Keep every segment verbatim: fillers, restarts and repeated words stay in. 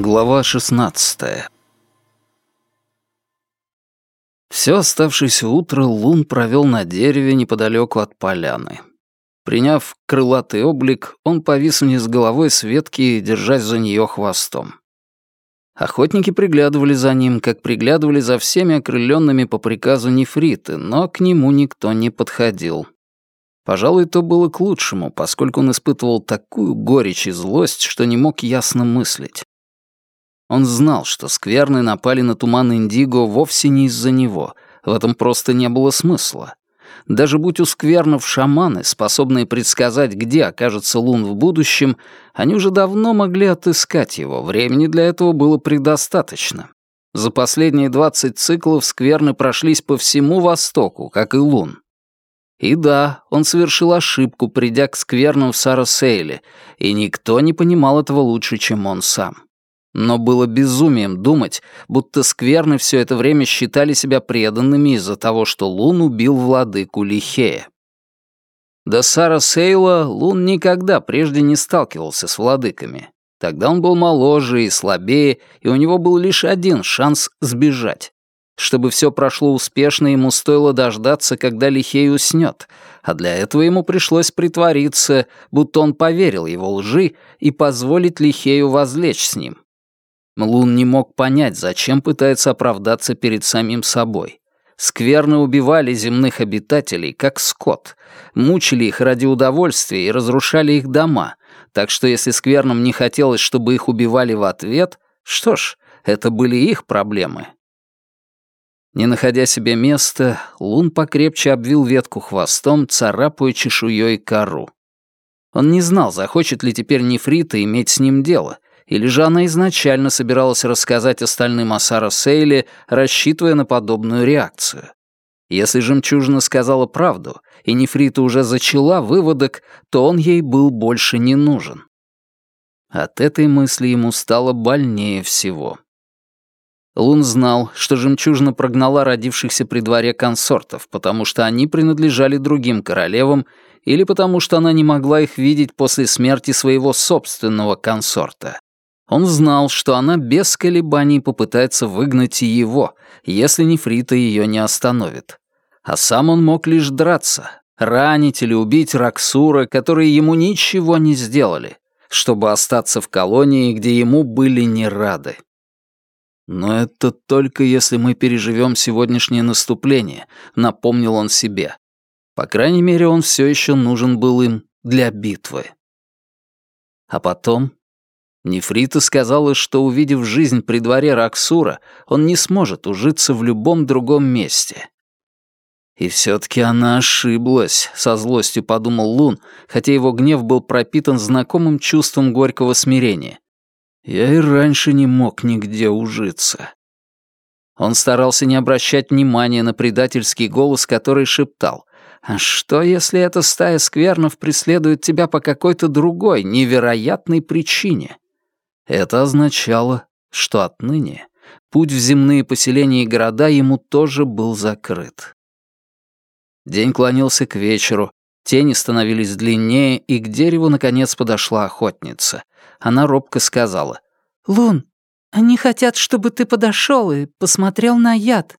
Глава шестнадцатая. Все оставшееся утро Лун провел на дереве неподалеку от поляны. Приняв крылатый облик, он повис вниз головой с ветки, держась за нее хвостом. Охотники приглядывали за ним, как приглядывали за всеми окрыленными по приказу нефриты, но к нему никто не подходил. Пожалуй, то было к лучшему, поскольку он испытывал такую горечь и злость, что не мог ясно мыслить. Он знал, что скверны напали на туман Индиго вовсе не из-за него, в этом просто не было смысла. Даже будь у сквернов шаманы, способные предсказать, где окажется Лун в будущем, они уже давно могли отыскать его, времени для этого было предостаточно. За последние двадцать циклов скверны прошлись по всему Востоку, как и Лун. И да, он совершил ошибку, придя к сквернам в Сарасейле, и никто не понимал этого лучше, чем он сам. Но было безумием думать, будто скверны все это время считали себя преданными из-за того, что Лун убил владыку Лихея. До Сарасейла Лун никогда прежде не сталкивался с владыками. Тогда он был моложе и слабее, и у него был лишь один шанс сбежать. Чтобы все прошло успешно, ему стоило дождаться, когда Лихей уснет, а для этого ему пришлось притвориться, будто он поверил его лжи, и позволить Лихею возлечь с ним. Лун не мог понять, зачем пытается оправдаться перед самим собой. Скверны убивали земных обитателей, как скот, мучили их ради удовольствия и разрушали их дома, так что если сквернам не хотелось, чтобы их убивали в ответ, что ж, это были их проблемы. Не находя себе места, Лун покрепче обвил ветку хвостом, царапая чешуей кору. Он не знал, захочет ли теперь нефрита иметь с ним дело, или же она изначально собиралась рассказать остальным о Сарасейле, рассчитывая на подобную реакцию. Если жемчужина сказала правду, и нефрита уже зачала выводок, то он ей был больше не нужен. От этой мысли ему стало больнее всего. Лун знал, что жемчужина прогнала родившихся при дворе консортов, потому что они принадлежали другим королевам или потому что она не могла их видеть после смерти своего собственного консорта. Он знал, что она без колебаний попытается выгнать и его, если нефрита ее не остановит. А сам он мог лишь драться, ранить или убить Раксура, которые ему ничего не сделали, чтобы остаться в колонии, где ему были не рады. «Но это только если мы переживем сегодняшнее наступление», — напомнил он себе. По крайней мере, он все еще нужен был им для битвы. А потом нефрита сказала, что, увидев жизнь при дворе Раксура, он не сможет ужиться в любом другом месте. И все-таки она ошиблась, со злостью подумал Лун, хотя его гнев был пропитан знакомым чувством горького смирения. Я и раньше не мог нигде ужиться. Он старался не обращать внимания на предательский голос, который шептал: «А что, если эта стая сквернов преследует тебя по какой-то другой, невероятной причине?» Это означало, что отныне путь в земные поселения и города ему тоже был закрыт. День клонился к вечеру, тени становились длиннее, и к дереву наконец подошла охотница. Она робко сказала: «Лун, они хотят, чтобы ты подошел и посмотрел на яд».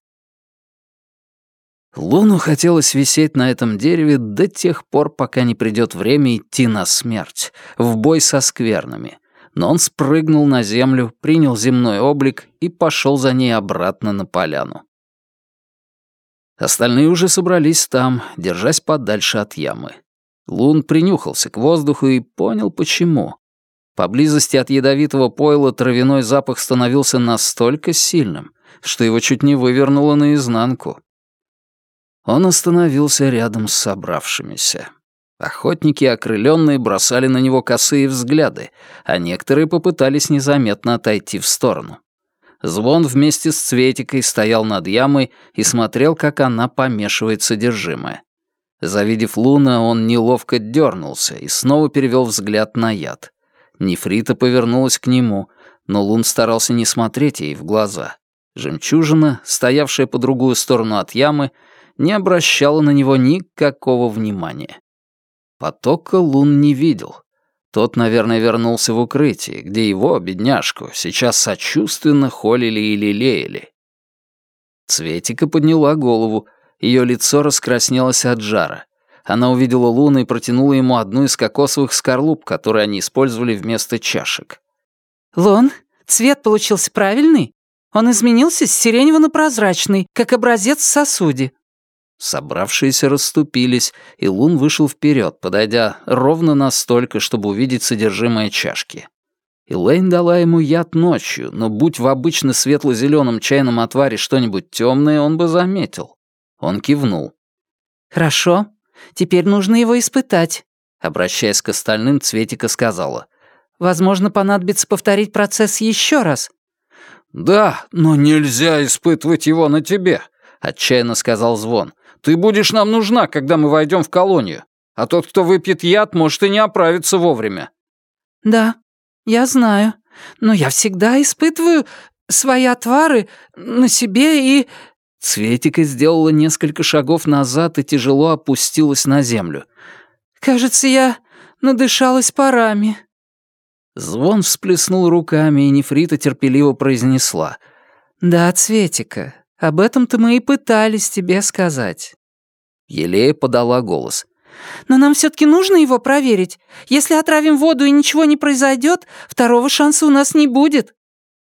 Луну хотелось висеть на этом дереве до тех пор, пока не придет время идти на смерть, в бой со сквернами. Но он спрыгнул на землю, принял земной облик и пошел за ней обратно на поляну. Остальные уже собрались там, держась подальше от ямы. Лун принюхался к воздуху и понял, почему. Поблизости от ядовитого пойла травяной запах становился настолько сильным, что его чуть не вывернуло наизнанку. Он остановился рядом с собравшимися. Охотники, окрыленные, бросали на него косые взгляды, а некоторые попытались незаметно отойти в сторону. Звон вместе с Цветикой стоял над ямой и смотрел, как она помешивает содержимое. Завидев Луна, он неловко дернулся и снова перевел взгляд на яд. Нефрита повернулась к нему, но Лун старался не смотреть ей в глаза. Жемчужина, стоявшая по другую сторону от ямы, не обращала на него никакого внимания. Потока Лун не видел. Тот, наверное, вернулся в укрытие, где его, бедняжку, сейчас сочувственно холили и лелеяли. Цветика подняла голову, ее лицо раскраснелось от жара. Она увидела Луну и протянула ему одну из кокосовых скорлуп, которые они использовали вместо чашек. «Лун, цвет получился правильный? Он изменился с сиренево на прозрачный, как образец в сосуде». Собравшиеся расступились, и Лун вышел вперед, подойдя ровно настолько, чтобы увидеть содержимое чашки. Элейн дала ему яд ночью, но будь в обычно светло-зеленом чайном отваре что-нибудь темное, он бы заметил. Он кивнул. «Хорошо, теперь нужно его испытать», — обращаясь к остальным, Цветика сказала. «Возможно, понадобится повторить процесс еще раз». «Да, но нельзя испытывать его на тебе», — отчаянно сказал Звон. «Ты будешь нам нужна, когда мы войдем в колонию, а тот, кто выпьет яд, может и не оправиться вовремя». «Да, я знаю, но я всегда испытываю свои отвары на себе и...» Цветика сделала несколько шагов назад и тяжело опустилась на землю. «Кажется, я надышалась парами». Звон всплеснул руками, и Нефрита терпеливо произнесла. «Да, Цветика, об этом-то мы и пытались тебе сказать». Елея подала голос. «Но нам все-таки нужно его проверить. Если отравим воду и ничего не произойдет, второго шанса у нас не будет».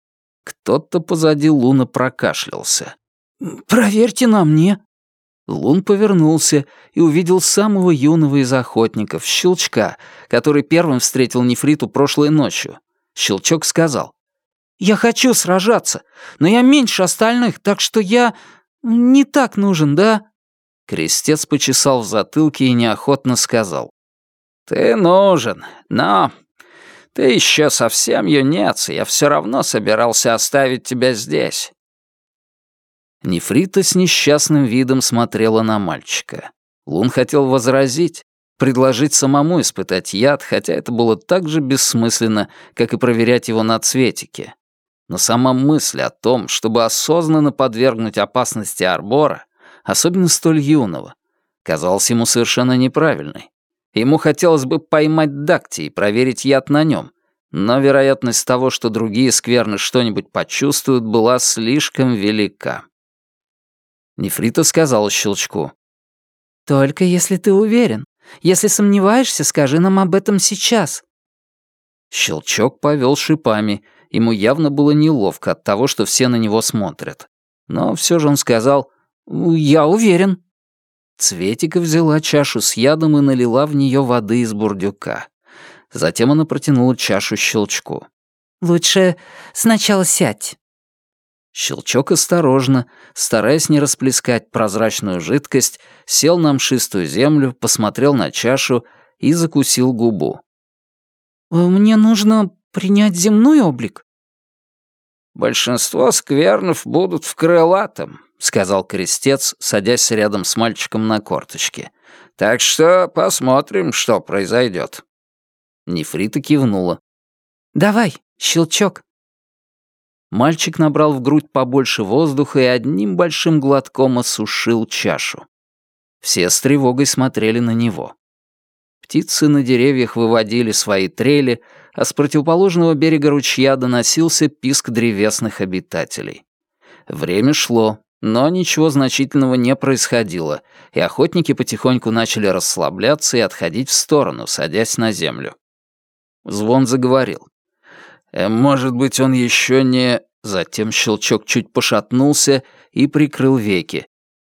Кто-то позади Луна прокашлялся. «Проверьте на мне». Лун повернулся и увидел самого юного из охотников, Щелчка, который первым встретил Нефриту прошлой ночью. Щелчок сказал. «Я хочу сражаться, но я меньше остальных, так что я не так нужен, да?» Крестец почесал в затылке и неохотно сказал. «Ты нужен, но ты еще совсем юнец, и я все равно собирался оставить тебя здесь». Нефрита с несчастным видом смотрела на мальчика. Лун хотел возразить, предложить самому испытать яд, хотя это было так же бессмысленно, как и проверять его на Цветике. Но сама мысль о том, чтобы осознанно подвергнуть опасности Арбора, особенно столь юного, казалась ему совершенно неправильной. Ему хотелось бы поймать Дакти и проверить яд на нем, но вероятность того, что другие скверны что-нибудь почувствуют, была слишком велика. Нефрита сказала Щелчку. «Только если ты уверен. Если сомневаешься, скажи нам об этом сейчас». Щелчок повел шипами. Ему явно было неловко от того, что все на него смотрят. Но все же он сказал «Я уверен». Цветика взяла чашу с ядом и налила в нее воды из бурдюка. Затем она протянула чашу Щелчку. «Лучше сначала сядь». Щелчок осторожно, стараясь не расплескать прозрачную жидкость, сел на мшистую землю, посмотрел на чашу и закусил губу. «Мне нужно принять земной облик?» «Большинство сквернов будут в крылатом», — сказал Крестец, садясь рядом с мальчиком на корточке. «Так что посмотрим, что произойдет». Нефрита кивнула. «Давай, Щелчок». Мальчик набрал в грудь побольше воздуха и одним большим глотком осушил чашу. Все с тревогой смотрели на него. Птицы на деревьях выводили свои трели, а с противоположного берега ручья доносился писк древесных обитателей. Время шло, но ничего значительного не происходило, и охотники потихоньку начали расслабляться и отходить в сторону, садясь на землю. Звон заговорил. «Э, «Может быть, он еще не...» Затем Щелчок чуть пошатнулся и прикрыл веки.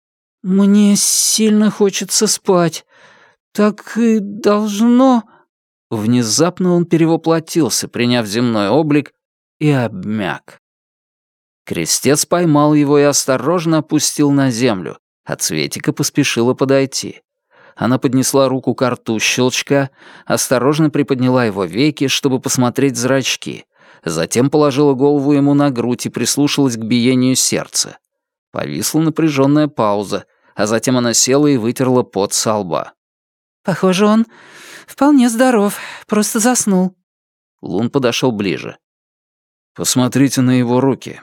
«Мне сильно хочется спать. Так и должно...» Внезапно он перевоплотился, приняв земной облик, и обмяк. Крестец поймал его и осторожно опустил на землю, а Цветика поспешила подойти. Она поднесла руку к рту Щелчка, осторожно приподняла его веки, чтобы посмотреть зрачки, затем положила голову ему на грудь и прислушалась к биению сердца. Повисла напряженная пауза, а затем она села и вытерла пот со лба. «Похоже, он вполне здоров, просто заснул». Лун подошел ближе. «Посмотрите на его руки».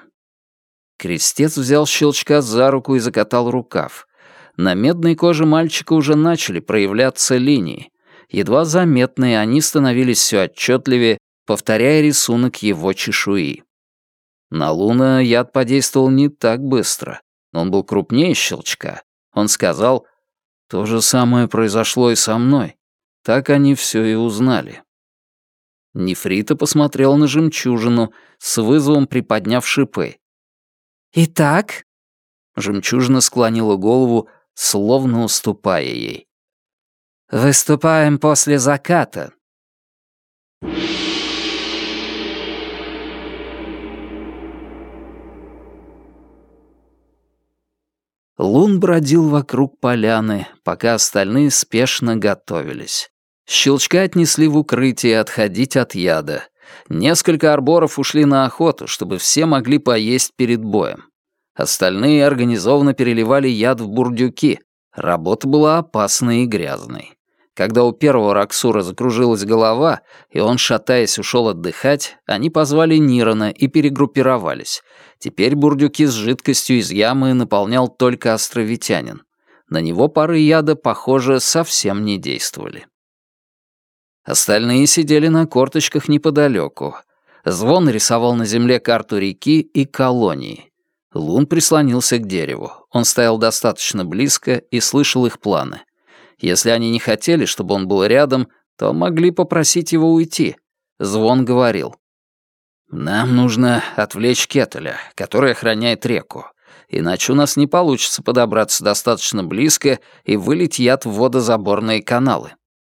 Крестец взял Щелчка за руку и закатал рукав. На медной коже мальчика уже начали проявляться линии. Едва заметные, они становились все отчетливее, повторяя рисунок его чешуи. На Луна яд подействовал не так быстро, но он был крупнее щелчка. Он сказал: «То же самое произошло и со мной». Так они все и узнали. Нефрита посмотрела на жемчужину, с вызовом приподняв шипы. «Итак?» Жемчужина склонила голову, словно уступая ей. «Выступаем после заката». Лун бродил вокруг поляны, пока остальные спешно готовились. Щелчка отнесли в укрытие отходить от яда. Несколько арборов ушли на охоту, чтобы все могли поесть перед боем. Остальные организованно переливали яд в бурдюки. Работа была опасной и грязной. Когда у первого Раксура закружилась голова, и он, шатаясь, ушел отдыхать, они позвали Нирона и перегруппировались. Теперь бурдюки с жидкостью из ямы наполнял только островитянин. На него пары яда, похоже, совсем не действовали. Остальные сидели на корточках неподалеку. Звон рисовал на земле карту реки и колонии. Лун прислонился к дереву. Он стоял достаточно близко и слышал их планы. Если они не хотели, чтобы он был рядом, то могли попросить его уйти. Звон говорил: «Нам нужно отвлечь Кетеля, который охраняет реку, иначе у нас не получится подобраться достаточно близко и вылить яд в водозаборные каналы».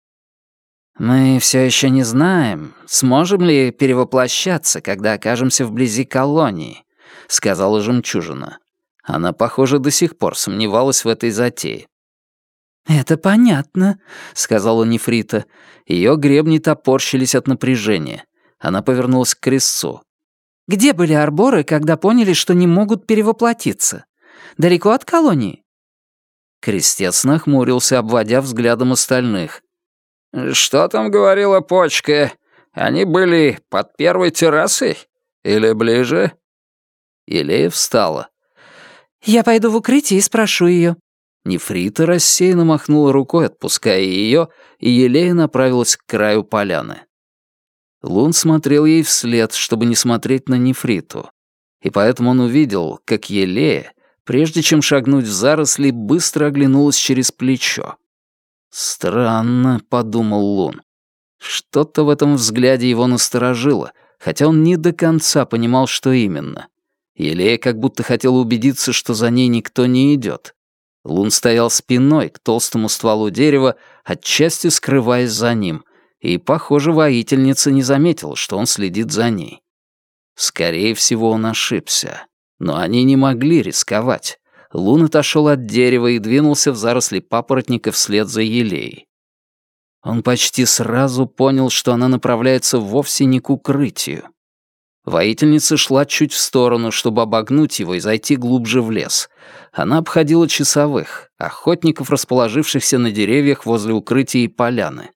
«Мы все еще не знаем, сможем ли перевоплощаться, когда окажемся вблизи колонии», — сказала жемчужина. Она, похоже, до сих пор сомневалась в этой затее. «Это понятно», — сказала Нефрита. Ее гребни топорщились от напряжения. Она повернулась к крестцу. «Где были арборы, когда поняли, что не могут перевоплотиться? Далеко от колонии?» Крестец нахмурился, обводя взглядом остальных. «Что там говорила почка? Они были под первой террасой? Или ближе?» Елея встала. «Я пойду в укрытие и спрошу ее». Нефрита рассеянно махнула рукой, отпуская ее, и Елея направилась к краю поляны. Лун смотрел ей вслед, чтобы не смотреть на Нефриту. И поэтому он увидел, как Елея, прежде чем шагнуть в заросли, быстро оглянулась через плечо. «Странно», — подумал Лун. Что-то в этом взгляде его насторожило, хотя он не до конца понимал, что именно. Елея как будто хотела убедиться, что за ней никто не идет. Лун стоял спиной к толстому стволу дерева, отчасти скрываясь за ним, и, похоже, воительница не заметила, что он следит за ней. Скорее всего, он ошибся. Но они не могли рисковать. Лун отошел от дерева и двинулся в заросли папоротника вслед за Елеей. Он почти сразу понял, что она направляется вовсе не к укрытию. Воительница шла чуть в сторону, чтобы обогнуть его и зайти глубже в лес. Она обходила часовых, охотников, расположившихся на деревьях возле укрытия и поляны.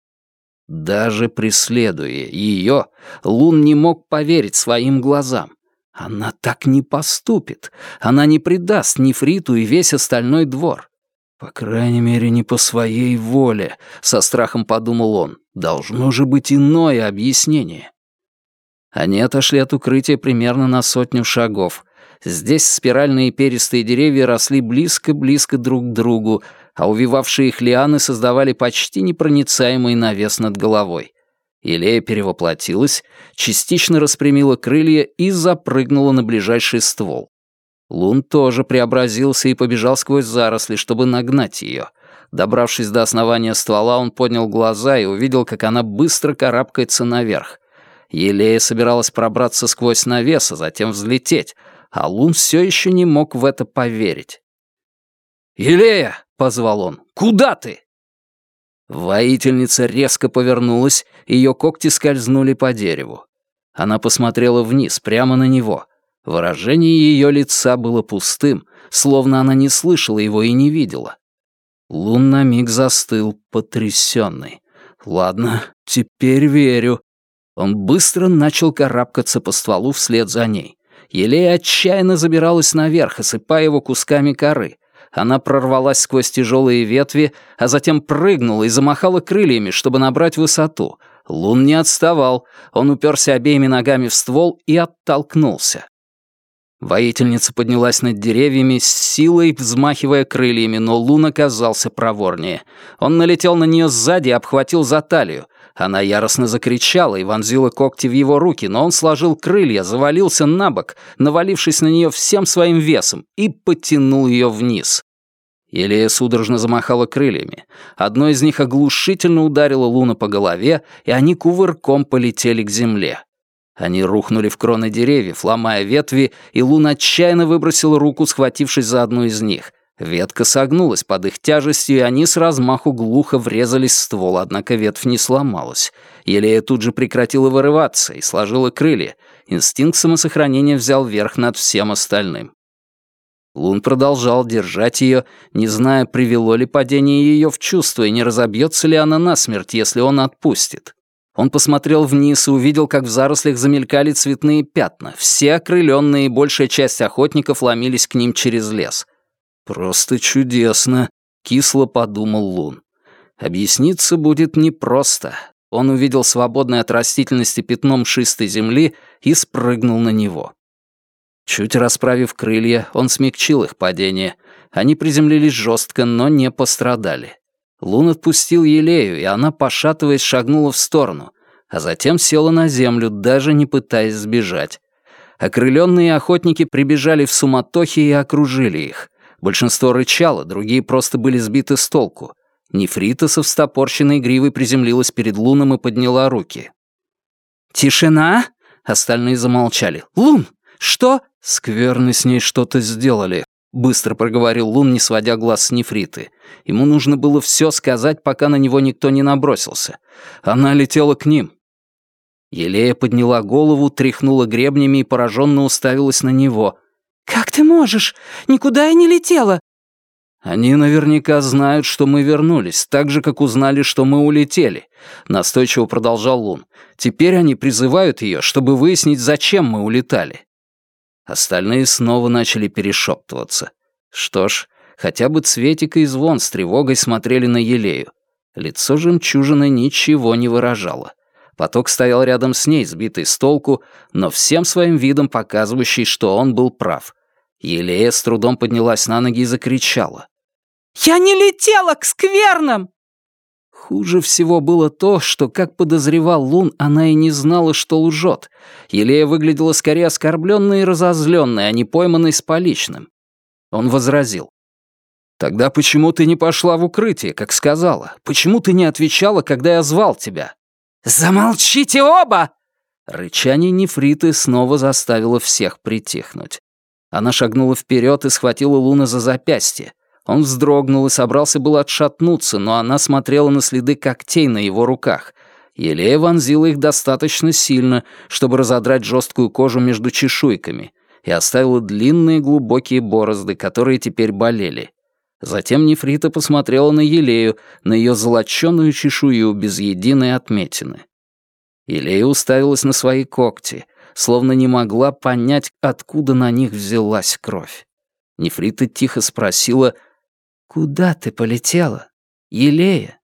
Даже преследуя ее, Лун не мог поверить своим глазам. Она так не поступит. Она не предаст Нефриту и весь остальной двор. По крайней мере, не по своей воле, со страхом подумал он. Должно же быть иное объяснение. Они отошли от укрытия примерно на сотню шагов. Здесь спиральные перистые деревья росли близко-близко друг к другу, а увивавшие их лианы создавали почти непроницаемый навес над головой. Елея перевоплотилась, частично распрямила крылья и запрыгнула на ближайший ствол. Лун тоже преобразился и побежал сквозь заросли, чтобы нагнать ее. Добравшись до основания ствола, он поднял глаза и увидел, как она быстро карабкается наверх. Елея собиралась пробраться сквозь навес, а затем взлететь, а Лун все еще не мог в это поверить. «Елея!» — позвал он. «Куда ты?» Воительница резко повернулась, ее когти скользнули по дереву. Она посмотрела вниз, прямо на него. Выражение ее лица было пустым, словно она не слышала его и не видела. Лун на миг застыл, потрясенный. «Ладно, теперь верю». Он быстро начал карабкаться по стволу вслед за ней. Елея отчаянно забиралась наверх, осыпая его кусками коры. Она прорвалась сквозь тяжелые ветви, а затем прыгнула и замахала крыльями, чтобы набрать высоту. Лун не отставал, он уперся обеими ногами в ствол и оттолкнулся. Воительница поднялась над деревьями, с силой взмахивая крыльями, но Лун оказался проворнее. Он налетел на нее сзади и обхватил за талию. Она яростно закричала и вонзила когти в его руки, но он сложил крылья, завалился на бок, навалившись на нее всем своим весом, и потянул ее вниз. Елея судорожно замахала крыльями. Одно из них оглушительно ударило Луна по голове, и они кувырком полетели к земле. Они рухнули в кроны деревьев, ломая ветви, и Лун отчаянно выбросил руку, схватившись за одну из них. Ветка согнулась под их тяжестью, и они с размаху глухо врезались в ствол, однако ветвь не сломалась. Елея тут же прекратила вырываться и сложила крылья. Инстинкт самосохранения взял верх над всем остальным. Лун продолжал держать ее, не зная, привело ли падение ее в чувство и не разобьется ли она насмерть, если он отпустит. Он посмотрел вниз и увидел, как в зарослях замелькали цветные пятна. Все окрыленные и большая часть охотников ломились к ним через лес. «Просто чудесно», — кисло подумал Лун. Объясниться будет непросто. Он увидел свободное от растительности пятно мшистой земли и спрыгнул на него. Чуть расправив крылья, он смягчил их падение. Они приземлились жестко, но не пострадали. Лун отпустил Елею, и она, пошатываясь, шагнула в сторону, а затем села на землю, даже не пытаясь сбежать. Окрыленные охотники прибежали в суматохе и окружили их. Большинство рычало, другие просто были сбиты с толку. Нефрита со встопорщенной гривой приземлилась перед Луном и подняла руки. «Тишина!» — остальные замолчали. «Лун! Что?» «Скверны с ней что-то сделали», — быстро проговорил Лун, не сводя глаз с Нефриты. Ему нужно было все сказать, пока на него никто не набросился. Она летела к ним. Елея подняла голову, тряхнула гребнями и пораженно уставилась на него. «Как ты можешь? Никуда я не летела!» «Они наверняка знают, что мы вернулись, так же, как узнали, что мы улетели», — настойчиво продолжал Лун. «Теперь они призывают ее, чтобы выяснить, зачем мы улетали». Остальные снова начали перешептываться. Что ж, хотя бы Цветик и Звон с тревогой смотрели на Елею. Лицо жемчужины ничего не выражало. Поток стоял рядом с ней, сбитый с толку, но всем своим видом показывающий, что он был прав. Елея с трудом поднялась на ноги и закричала. «Я не летела к сквернам!» Хуже всего было то, что, как подозревал Лун, она и не знала, что лжет. Елея выглядела скорее оскорбленной и разозленной, а не пойманной с поличным. Он возразил. «Тогда почему ты не пошла в укрытие, как сказала? Почему ты не отвечала, когда я звал тебя?» «Замолчите оба!» Рычание Нефриты снова заставило всех притихнуть. Она шагнула вперед и схватила Луна за запястье. Он вздрогнул и собрался было отшатнуться, но она смотрела на следы когтей на его руках. Елея вонзила их достаточно сильно, чтобы разодрать жесткую кожу между чешуйками, и оставила длинные глубокие борозды, которые теперь болели. Затем Нефрита посмотрела на Елею, на ее золоченую чешую без единой отметины. Елея уставилась на свои когти, словно не могла понять, откуда на них взялась кровь. Нефрита тихо спросила: «Куда ты полетела, Елея?»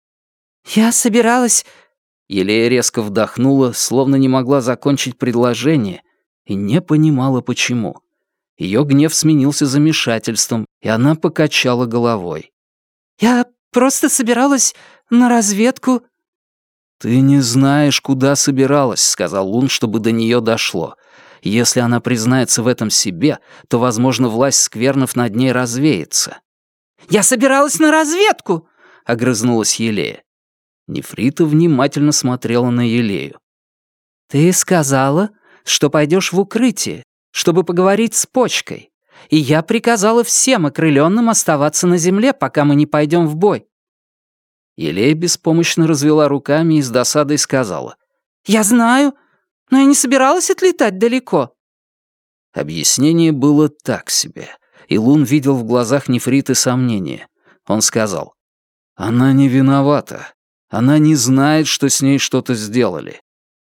«Я собиралась...» Елея резко вдохнула, словно не могла закончить предложение, и не понимала, почему. Ее гнев сменился замешательством, и она покачала головой. «Я просто собиралась на разведку». «Ты не знаешь, куда собиралась», — сказал Лун, чтобы до нее дошло. «Если она признается в этом себе, то, возможно, власть сквернов над ней развеется». «Я собиралась на разведку!» — огрызнулась Елея. Нефрита внимательно смотрела на Елею. «Ты сказала, что пойдешь в укрытие, чтобы поговорить с почкой, и я приказала всем окрыленным оставаться на земле, пока мы не пойдем в бой». Елея беспомощно развела руками и с досадой сказала: «Я знаю, но я не собиралась отлетать далеко». Объяснение было так себе, и Лун видел в глазах Нефриты сомнение. Он сказал: «Она не виновата. Она не знает, что с ней что-то сделали».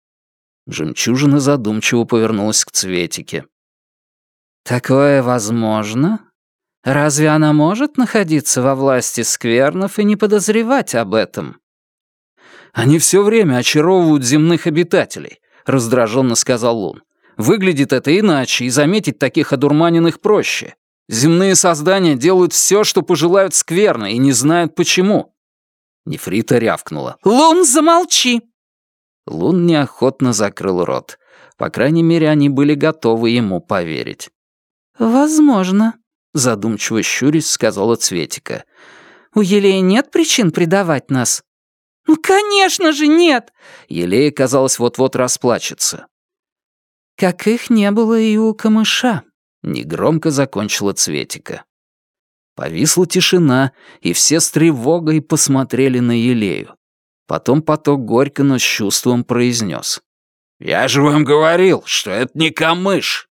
Жемчужина задумчиво повернулась к Цветике. «Такое возможно? Разве она может находиться во власти сквернов и не подозревать об этом? «Они все время очаровывают земных обитателей», — раздраженно сказал Лун. «Выглядит это иначе, и заметить таких одурманенных проще. Земные создания делают все, что пожелают скверно, и не знают почему». Нефрита рявкнула. «Лун, замолчи!» Лун неохотно закрыл рот. По крайней мере, они были готовы ему поверить. «Возможно», — задумчиво щурясь сказала Цветика. «У Елеи нет причин предавать нас?» «Ну, конечно же, нет!» Елея, казалось, вот-вот расплачется. «Как их не было и у камыша», — негромко закончила Цветика. Повисла тишина, и все с тревогой посмотрели на Елею. Потом поток горько, но с чувством произнес. «Я же вам говорил, что это не камыш!»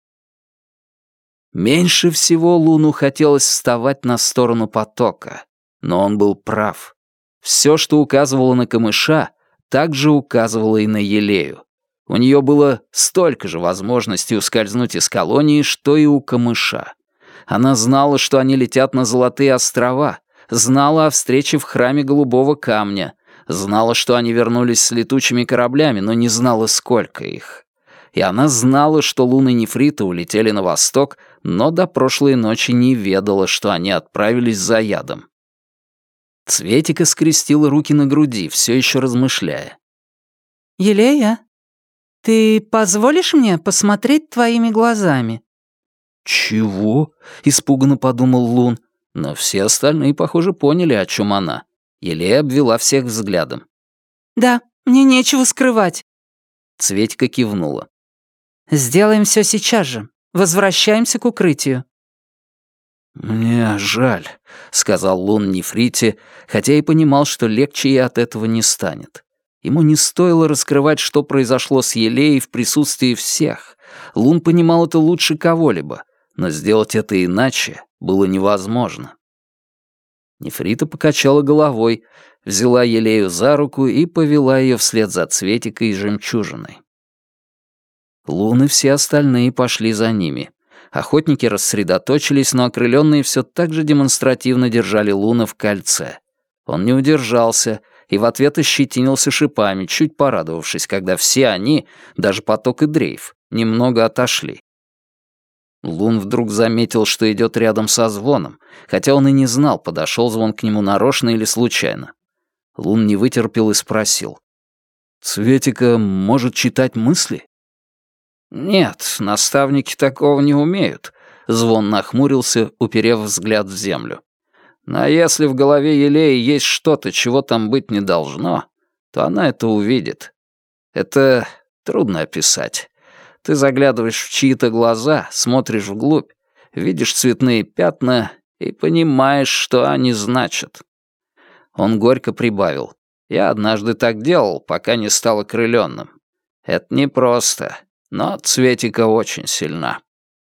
Меньше всего Луну хотелось вставать на сторону потока, но он был прав. Все, что указывало на камыша, также указывало и на Елею. У нее было столько же возможностей ускользнуть из колонии, что и у камыша. Она знала, что они летят на Золотые острова, знала о встрече в храме Голубого камня, знала, что они вернулись с летучими кораблями, но не знала, сколько их. И она знала, что Лун и Нефрита улетели на восток, но до прошлой ночи не ведала, что они отправились за ядом. Цветика скрестила руки на груди, все еще размышляя. «Елея, ты позволишь мне посмотреть твоими глазами?» «Чего?» — испуганно подумал Лун, но все остальные, похоже, поняли, о чем она. Елея обвела всех взглядом. «Да, мне нечего скрывать». Цветика кивнула. «Сделаем все сейчас же. Возвращаемся к укрытию». «Мне жаль», — сказал Лун Нефрите, хотя и понимал, что легче ей от этого не станет. Ему не стоило раскрывать, что произошло с Елеей в присутствии всех. Лун понимал это лучше кого-либо, но сделать это иначе было невозможно. Нефрита покачала головой, взяла Елею за руку и повела ее вслед за Цветикой и Жемчужиной. Лун и все остальные пошли за ними. Охотники рассредоточились, но окрыленные все так же демонстративно держали Луна в кольце. Он не удержался и в ответ ощетинился шипами, чуть порадовавшись, когда все они, даже Поток и Дрейф, немного отошли. Лун вдруг заметил, что идет рядом со Звоном, хотя он и не знал, подошел Звон к нему нарочно или случайно. Лун не вытерпел и спросил. «Цветика может читать мысли?» «Нет, наставники такого не умеют», — Звон нахмурился, уперев взгляд в землю. «Но если в голове Елеи есть что-то, чего там быть не должно, то она это увидит. Это трудно описать. Ты заглядываешь в чьи-то глаза, смотришь вглубь, видишь цветные пятна и понимаешь, что они значат». Он горько прибавил. «Я однажды так делал, пока не стал окрылённым. Это непросто. Но Цветика очень сильна».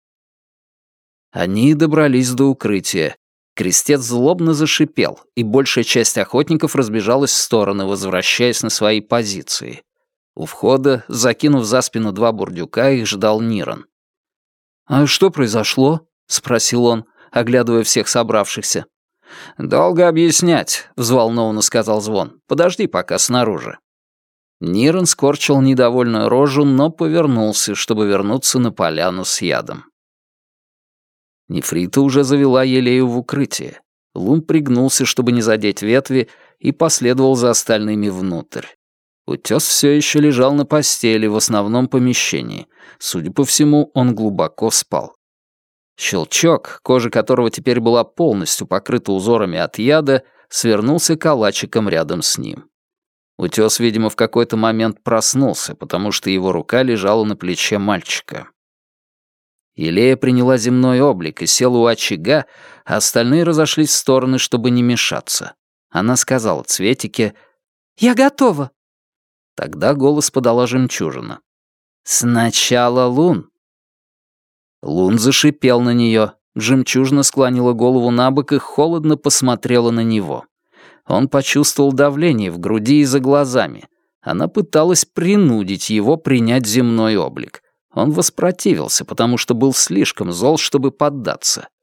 Они добрались до укрытия. Крестец злобно зашипел, и большая часть охотников разбежалась в стороны, возвращаясь на свои позиции. У входа, закинув за спину два бурдюка, их ждал Ниран. «А что произошло?» — спросил он, оглядывая всех собравшихся. «Долго объяснять», — взволнованно сказал Звон. «Подожди пока снаружи». Ниран скорчил недовольную рожу, но повернулся, чтобы вернуться на поляну с ядом. Нефрита уже завела Елею в укрытие. Лун пригнулся, чтобы не задеть ветви, и последовал за остальными внутрь. Утес все еще лежал на постели в основном помещении. Судя по всему, он глубоко спал. Щелчок, кожа которого теперь была полностью покрыта узорами от яда, свернулся калачиком рядом с ним. Утес, видимо, в какой-то момент проснулся, потому что его рука лежала на плече мальчика. Елея приняла земной облик и села у очага, а остальные разошлись в стороны, чтобы не мешаться. Она сказала Цветике: «Я готова». Тогда голос подала Жемчужина. «Сначала Лун». Лун зашипел на нее. Жемчужина склонила голову на бок и холодно посмотрела на него. Он почувствовал давление в груди и за глазами. Она пыталась принудить его принять земной облик. Он воспротивился, потому что был слишком зол, чтобы поддаться.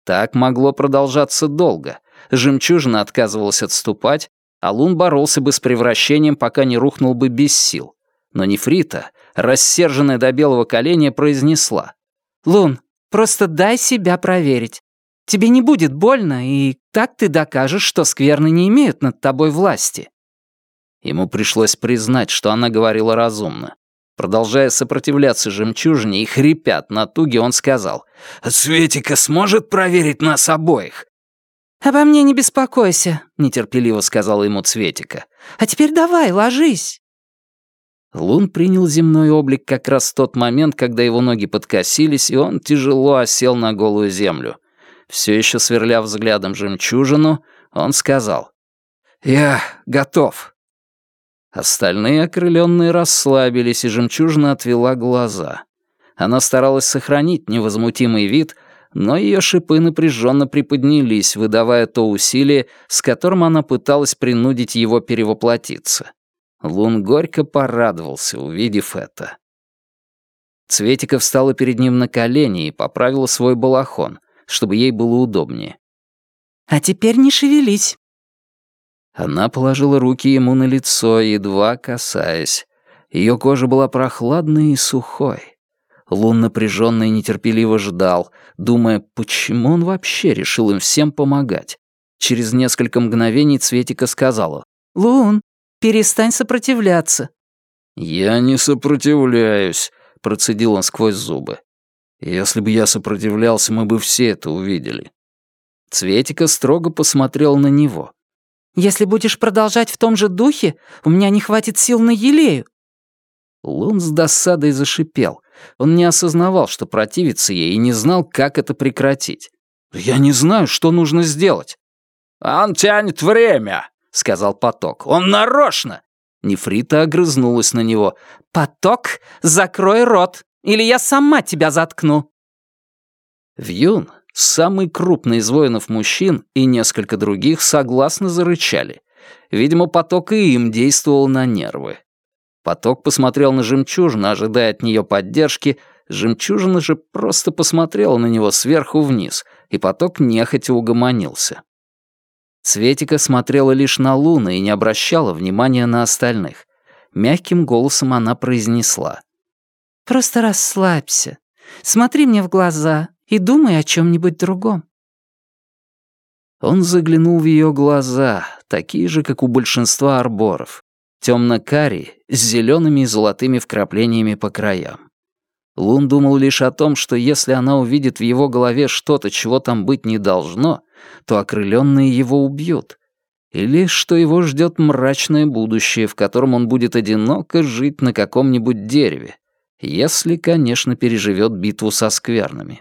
Так могло продолжаться долго. Жемчужина отказывалась отступать, а Лун боролся бы с превращением, пока не рухнул бы без сил. Но Нефрита, рассерженная до белого коленя, произнесла: «Лун, просто дай себя проверить. Тебе не будет больно, и так ты докажешь, что скверны не имеют над тобой власти». Ему пришлось признать, что она говорила разумно. Продолжая сопротивляться жемчужине и хрипя от натуги, он сказал: «Светика сможет проверить нас обоих?» «Обо мне не беспокойся», — нетерпеливо сказала ему Цветика. «А теперь давай, ложись». Лун принял земной облик как раз в тот момент, когда его ноги подкосились, и он тяжело осел на голую землю. Все еще сверля взглядом жемчужину, он сказал: «Я готов». Остальные окрыленные расслабились, и жемчужина отвела глаза. Она старалась сохранить невозмутимый вид, но ее шипы напряженно приподнялись, выдавая то усилие, с которым она пыталась принудить его перевоплотиться. Лун горько порадовался, увидев это. Цветика встала перед ним на колени и поправила свой балахон, чтобы ей было удобнее. «А теперь не шевелись». Она положила руки ему на лицо, едва касаясь. Ее кожа была прохладной и сухой. Лун напряженно и нетерпеливо ждал, думая, почему он вообще решил им всем помогать. Через несколько мгновений Цветика сказала: «Лун, перестань сопротивляться». «Я не сопротивляюсь», — процедил он сквозь зубы. «Если бы я сопротивлялся, мы бы все это увидели». Цветика строго посмотрел на него. «Если будешь продолжать в том же духе, у меня не хватит сил на елею». Лун с досадой зашипел. Он не осознавал, что противится ей, и не знал, как это прекратить. «Я не знаю, что нужно сделать». «Он тянет время», — сказал Поток. «Он нарочно». Нефрита огрызнулась на него. «Поток, закрой рот, или я сама тебя заткну». Вьюн, самый крупный из воинов-мужчин, и несколько других согласно зарычали. Видимо, Поток и им действовал на нервы. Поток посмотрел на жемчужину, ожидая от нее поддержки. Жемчужина же просто посмотрела на него сверху вниз, и Поток нехотя угомонился. Цветика смотрела лишь на Луну и не обращала внимания на остальных. Мягким голосом она произнесла: «Просто расслабься. Смотри мне в глаза и думай о чем-нибудь другом». Он заглянул в ее глаза, такие же, как у большинства арборов. Темно-карие, с зелеными и золотыми вкраплениями по краям. Лун думал лишь о том, что если она увидит в его голове что-то, чего там быть не должно, то окрыленные его убьют. Или что его ждет мрачное будущее, в котором он будет одиноко жить на каком-нибудь дереве, если, конечно, переживет битву со сквернами.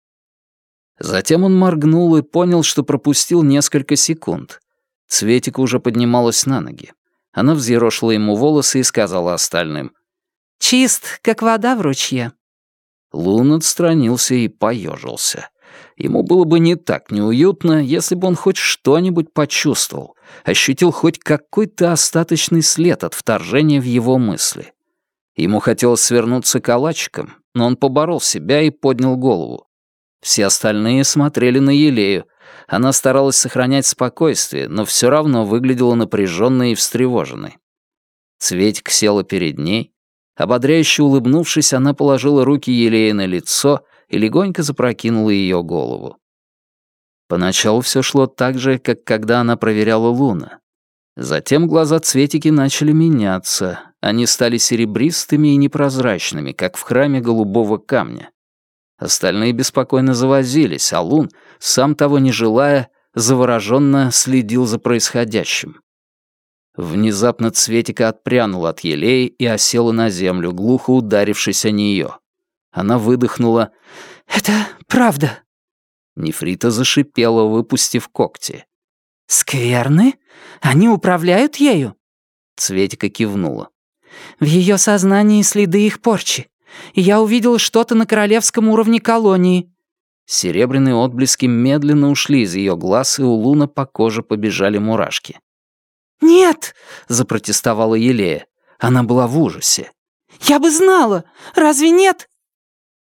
Затем он моргнул и понял, что пропустил несколько секунд. Цветика уже поднималась на ноги. Она взъерошила ему волосы и сказала остальным: «Чист, как вода в ручье». Лун отстранился и поежился. Ему было бы не так неуютно, если бы он хоть что-нибудь почувствовал, ощутил хоть какой-то остаточный след от вторжения в его мысли. Ему хотелось свернуться калачиком, но он поборол себя и поднял голову. Все остальные смотрели на Елею. Она старалась сохранять спокойствие, но все равно выглядела напряженной и встревоженной. Цветик села перед ней. Ободряюще улыбнувшись, она положила руки Елее на лицо и легонько запрокинула ее голову. Поначалу все шло так же, как когда она проверяла Луна. Затем глаза Цветики начали меняться. Они стали серебристыми и непрозрачными, как в храме голубого камня. Остальные беспокойно завозились, а Лун, сам того не желая, завороженно следил за происходящим. Внезапно Цветика отпрянула от Елеи и осела на землю, глухо ударившись о нее. Она выдохнула: «Это правда». Нефрита зашипела, выпустив когти. «Скверны? Они управляют ею?» Цветика кивнула. «В ее сознании следы их порчи. И я увидел что-то на королевском уровне колонии». Серебряные отблески медленно ушли из ее глаз, и у Луна по коже побежали мурашки. «Нет!» — запротестовала Елея. Она была в ужасе. «Я бы знала! Разве нет?»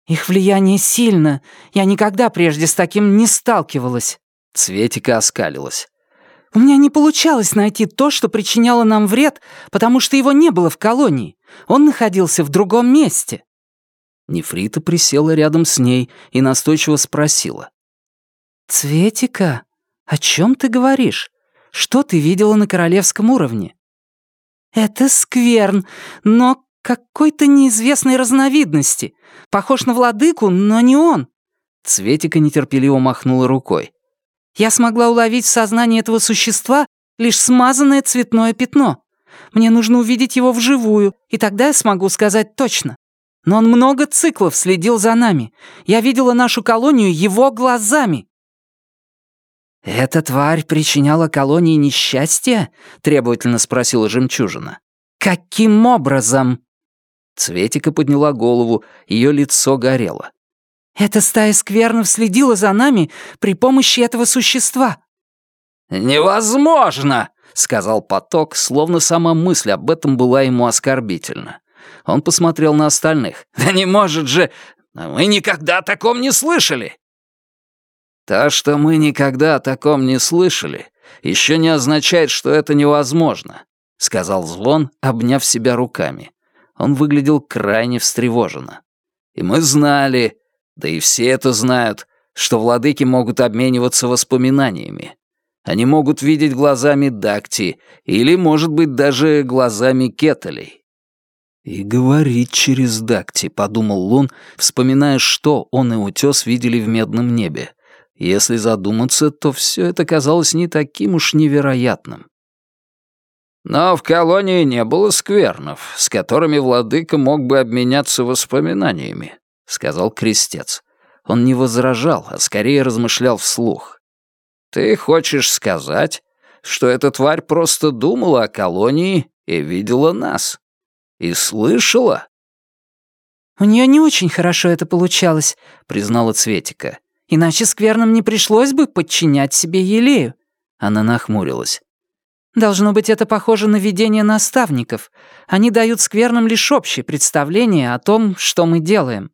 «Их влияние сильно. Я никогда прежде с таким не сталкивалась». Цветика оскалилась. «У меня не получалось найти то, что причиняло нам вред, потому что его не было в колонии. Он находился в другом месте». Нефрита присела рядом с ней и настойчиво спросила. «Цветика, о чем ты говоришь? Что ты видела на королевском уровне?» «Это скверн, но какой-то неизвестной разновидности. Похож на владыку, но не он». Цветика нетерпеливо махнула рукой. «Я смогла уловить в сознании этого существа лишь смазанное цветное пятно. Мне нужно увидеть его вживую, и тогда я смогу сказать точно. Но он много циклов следил за нами. Я видела нашу колонию его глазами». «Эта тварь причиняла колонии несчастье?» — требовательно спросила Жемчужина. «Каким образом?» Цветика подняла голову, ее лицо горело. «Эта стая сквернов следила за нами при помощи этого существа». «Невозможно!» — сказал Поток, словно сама мысль об этом была ему оскорбительна. Он посмотрел на остальных. «Да не может же! Мы никогда о таком не слышали!» «То, что мы никогда о таком не слышали, еще не означает, что это невозможно», — сказал Звон, обняв себя руками. Он выглядел крайне встревоженно. «И мы знали, да и все это знают, что владыки могут обмениваться воспоминаниями. Они могут видеть глазами Дакти или, может быть, даже глазами Кеталей». «И говорить через Дакти», — подумал Лун, вспоминая, что он и Утес видели в медном небе. Если задуматься, то все это казалось не таким уж невероятным. «Но в колонии не было сквернов, с которыми владыка мог бы обменяться воспоминаниями», — сказал Крестец. Он не возражал, а скорее размышлял вслух. «Ты хочешь сказать, что эта тварь просто думала о колонии и видела нас? И слышала?» «У нее не очень хорошо это получалось», — признала Цветика. «Иначе скверным не пришлось бы подчинять себе Елею». Она нахмурилась. «Должно быть, это похоже на видение наставников. Они дают скверным лишь общее представление о том, что мы делаем».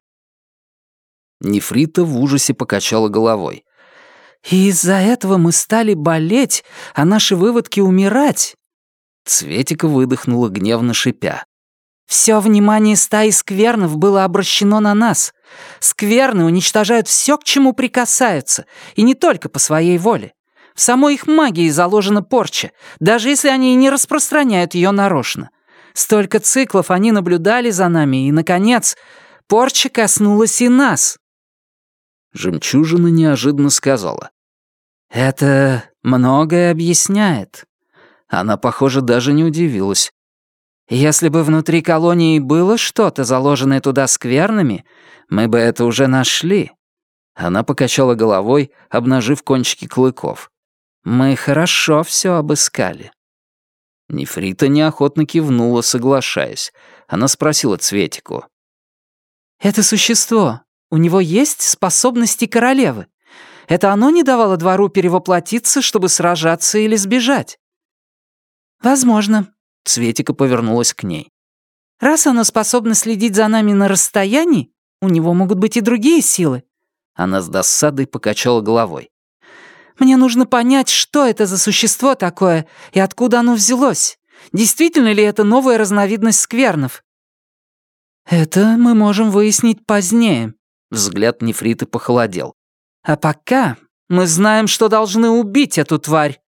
Нефрита в ужасе покачала головой. «И из-за этого мы стали болеть, а наши выводки умирать». Цветика выдохнула, гневно шипя. «Все внимание стаи сквернов было обращено на нас. Скверны уничтожают все, к чему прикасаются, и не только по своей воле. В самой их магии заложена порча, даже если они и не распространяют ее нарочно. Столько циклов они наблюдали за нами, и, наконец, порча коснулась и нас». Жемчужина неожиданно сказала. «Это многое объясняет». Она, похоже, даже не удивилась. «Если бы внутри колонии было что-то, заложенное туда скверными, мы бы это уже нашли». Она покачала головой, обнажив кончики клыков. «Мы хорошо все обыскали». Нефрита неохотно кивнула, соглашаясь. Она спросила Цветику. «Это существо, у него есть способности королевы? Это оно не давало двору перевоплотиться, чтобы сражаться или сбежать?» «Возможно», — Цветика повернулась к ней. «Раз оно способно следить за нами на расстоянии, у него могут быть и другие силы». Она с досадой покачала головой. «Мне нужно понять, что это за существо такое и откуда оно взялось. Действительно ли это новая разновидность сквернов?» «Это мы можем выяснить позднее», — взгляд Нефриты похолодел. «А пока мы знаем, что должны убить эту тварь».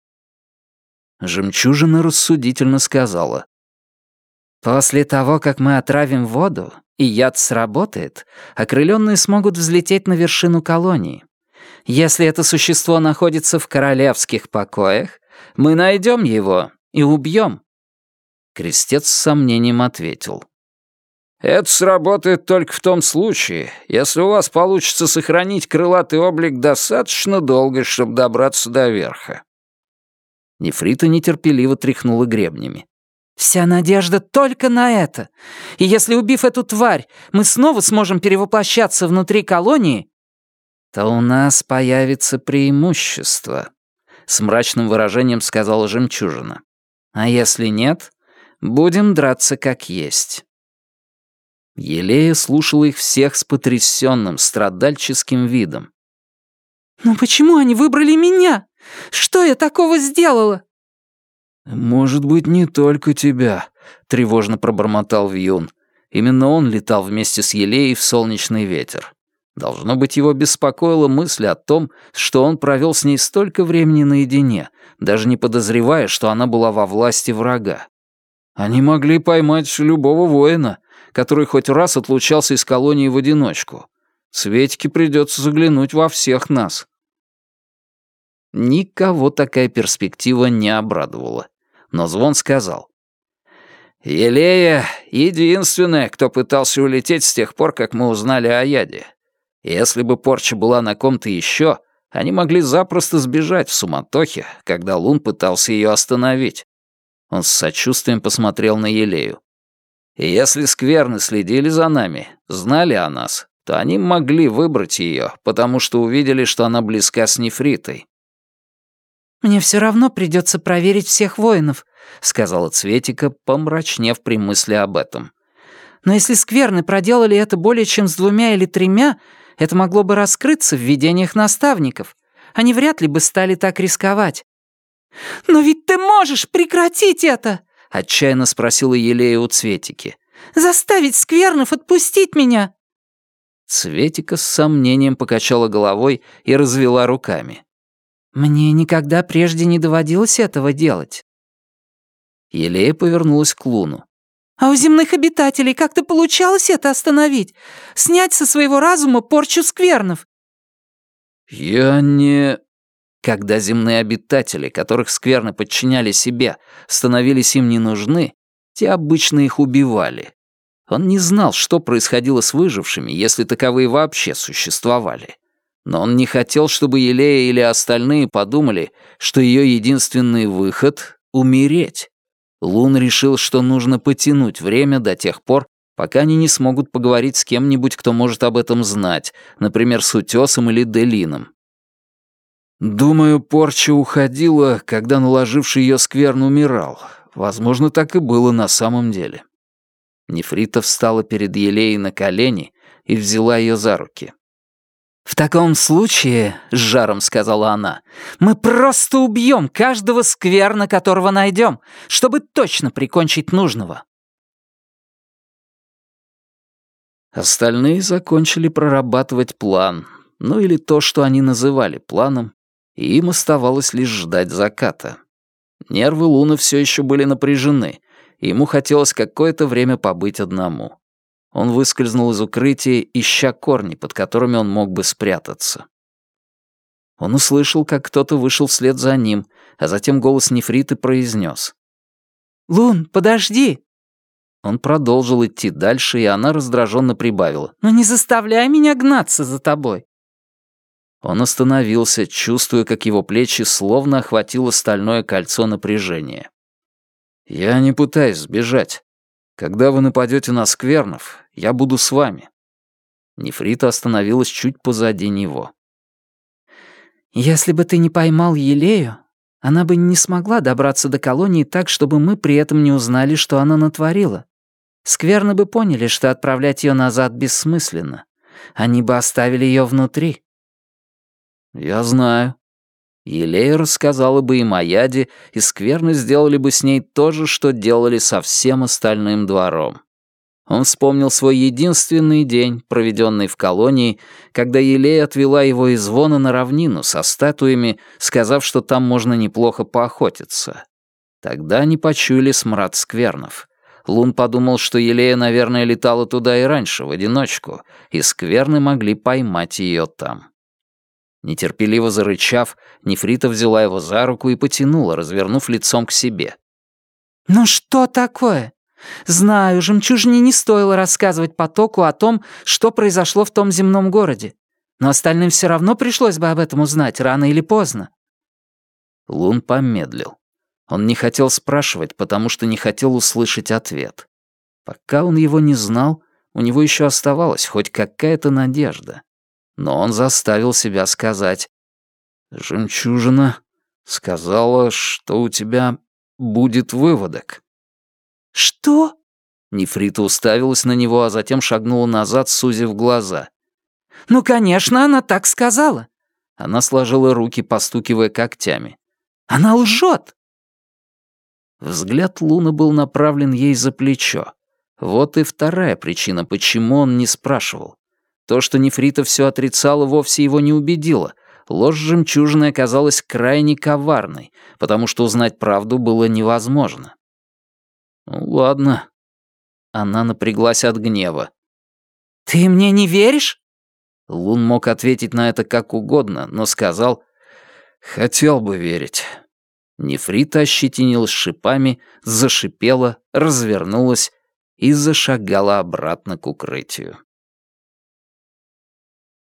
Жемчужина рассудительно сказала. «После того, как мы отравим воду, и яд сработает, окрылённые смогут взлететь на вершину колонии. Если это существо находится в королевских покоях, мы найдем его и убьем». Крестец с сомнением ответил. «Это сработает только в том случае, если у вас получится сохранить крылатый облик достаточно долго, чтобы добраться до верха». Нефрита нетерпеливо тряхнула гребнями. «Вся надежда только на это. И если, убив эту тварь, мы снова сможем перевоплощаться внутри колонии, то у нас появится преимущество», — с мрачным выражением сказала Жемчужина. «А если нет, будем драться как есть». Елея слушала их всех с потрясенным, страдальческим видом. «Но почему они выбрали меня? Что я такого сделала?» «Может быть, не только тебя», — тревожно пробормотал Вьюн. Именно он летал вместе с Елеей в солнечный ветер. Должно быть, его беспокоила мысль о том, что он провел с ней столько времени наедине, даже не подозревая, что она была во власти врага. Они могли поймать любого воина, который хоть раз отлучался из колонии в одиночку. Светике придется заглянуть во всех нас. Никого такая перспектива не обрадовала. Но Звон сказал. «Елея — единственная, кто пытался улететь с тех пор, как мы узнали о яде. Если бы порча была на ком-то еще, они могли запросто сбежать в суматохе, когда Лун пытался ее остановить». Он с сочувствием посмотрел на Елею. «И если скверны следили за нами, знали о нас, то они могли выбрать ее, потому что увидели, что она близка с нефритой». «Мне все равно придется проверить всех воинов», — сказала Цветика, помрачнев при мысли об этом. «Но если скверны проделали это более чем с двумя или тремя, это могло бы раскрыться в видениях наставников. Они вряд ли бы стали так рисковать». «Но ведь ты можешь прекратить это!» — отчаянно спросила Елея у Цветики. «Заставить сквернов отпустить меня!» Цветика с сомнением покачала головой и развела руками. «Мне никогда прежде не доводилось этого делать». Елея повернулась к Луну. «А у земных обитателей как-то получалось это остановить? Снять со своего разума порчу сквернов?» «Я не...» Когда земные обитатели, которых скверны подчиняли себе, становились им не нужны, те обычно их убивали. Он не знал, что происходило с выжившими, если таковые вообще существовали. Но он не хотел, чтобы Елея или остальные подумали, что ее единственный выход — умереть. Лун решил, что нужно потянуть время до тех пор, пока они не смогут поговорить с кем-нибудь, кто может об этом знать, например, с Утесом или Делином. Думаю, порча уходила, когда наложивший ее скверн умирал. Возможно, так и было на самом деле. Нефрита встала перед Елеей на колени и взяла ее за руки. «В таком случае, — с жаром сказала она, — мы просто убьем каждого скверна, которого найдем, чтобы точно прикончить нужного». Остальные закончили прорабатывать план, ну или то, что они называли планом, и им оставалось лишь ждать заката. Нервы Луны все еще были напряжены, и ему хотелось какое-то время побыть одному. Он выскользнул из укрытия, ища корни, под которыми он мог бы спрятаться. Он услышал, как кто-то вышел вслед за ним, а затем голос Нефриты произнес. «Лун, подожди!» Он продолжил идти дальше, и она раздраженно прибавила. «Но не заставляй меня гнаться за тобой!» Он остановился, чувствуя, как его плечи словно охватило стальное кольцо напряжения. «Я не пытаюсь сбежать. Когда вы нападете на сквернов, я буду с вами». Нефрита остановилась чуть позади него. «Если бы ты не поймал Елею, она бы не смогла добраться до колонии так, чтобы мы при этом не узнали, что она натворила. Скверны бы поняли, что отправлять ее назад бессмысленно. Они бы оставили ее внутри». «Я знаю». Елея рассказала бы им о яде, и скверны сделали бы с ней то же, что делали со всем остальным двором. Он вспомнил свой единственный день, проведенный в колонии, когда Елея отвела его из Звона на равнину со статуями, сказав, что там можно неплохо поохотиться. Тогда они почуяли смрад сквернов. Лун подумал, что Елея, наверное, летала туда и раньше, в одиночку, и скверны могли поймать ее там. Нетерпеливо зарычав, Нефрита взяла его за руку и потянула, развернув лицом к себе. «Ну что такое? Знаю, жемчужине не стоило рассказывать потоку о том, что произошло в том земном городе. Но остальным все равно пришлось бы об этом узнать рано или поздно». Лун помедлил. Он не хотел спрашивать, потому что не хотел услышать ответ. Пока он его не знал, у него еще оставалась хоть какая-то надежда. Но он заставил себя сказать: «Жемчужина сказала, что у тебя будет выводок». «Что?» Нефрита уставилась на него, а затем шагнула назад, сузив глаза. «Ну, конечно, она так сказала». Она сложила руки, постукивая когтями. «Она лжет!» Взгляд Луны был направлен ей за плечо. Вот и вторая причина, почему он не спрашивал. То, что Нефрита все отрицала, вовсе его не убедило. Ложь жемчужины оказалась крайне коварной, потому что узнать правду было невозможно. «Ну, ладно». Она напряглась от гнева. «Ты мне не веришь?» Лун мог ответить на это как угодно, но сказал: «Хотел бы верить». Нефрита ощетинилась шипами, зашипела, развернулась и зашагала обратно к укрытию.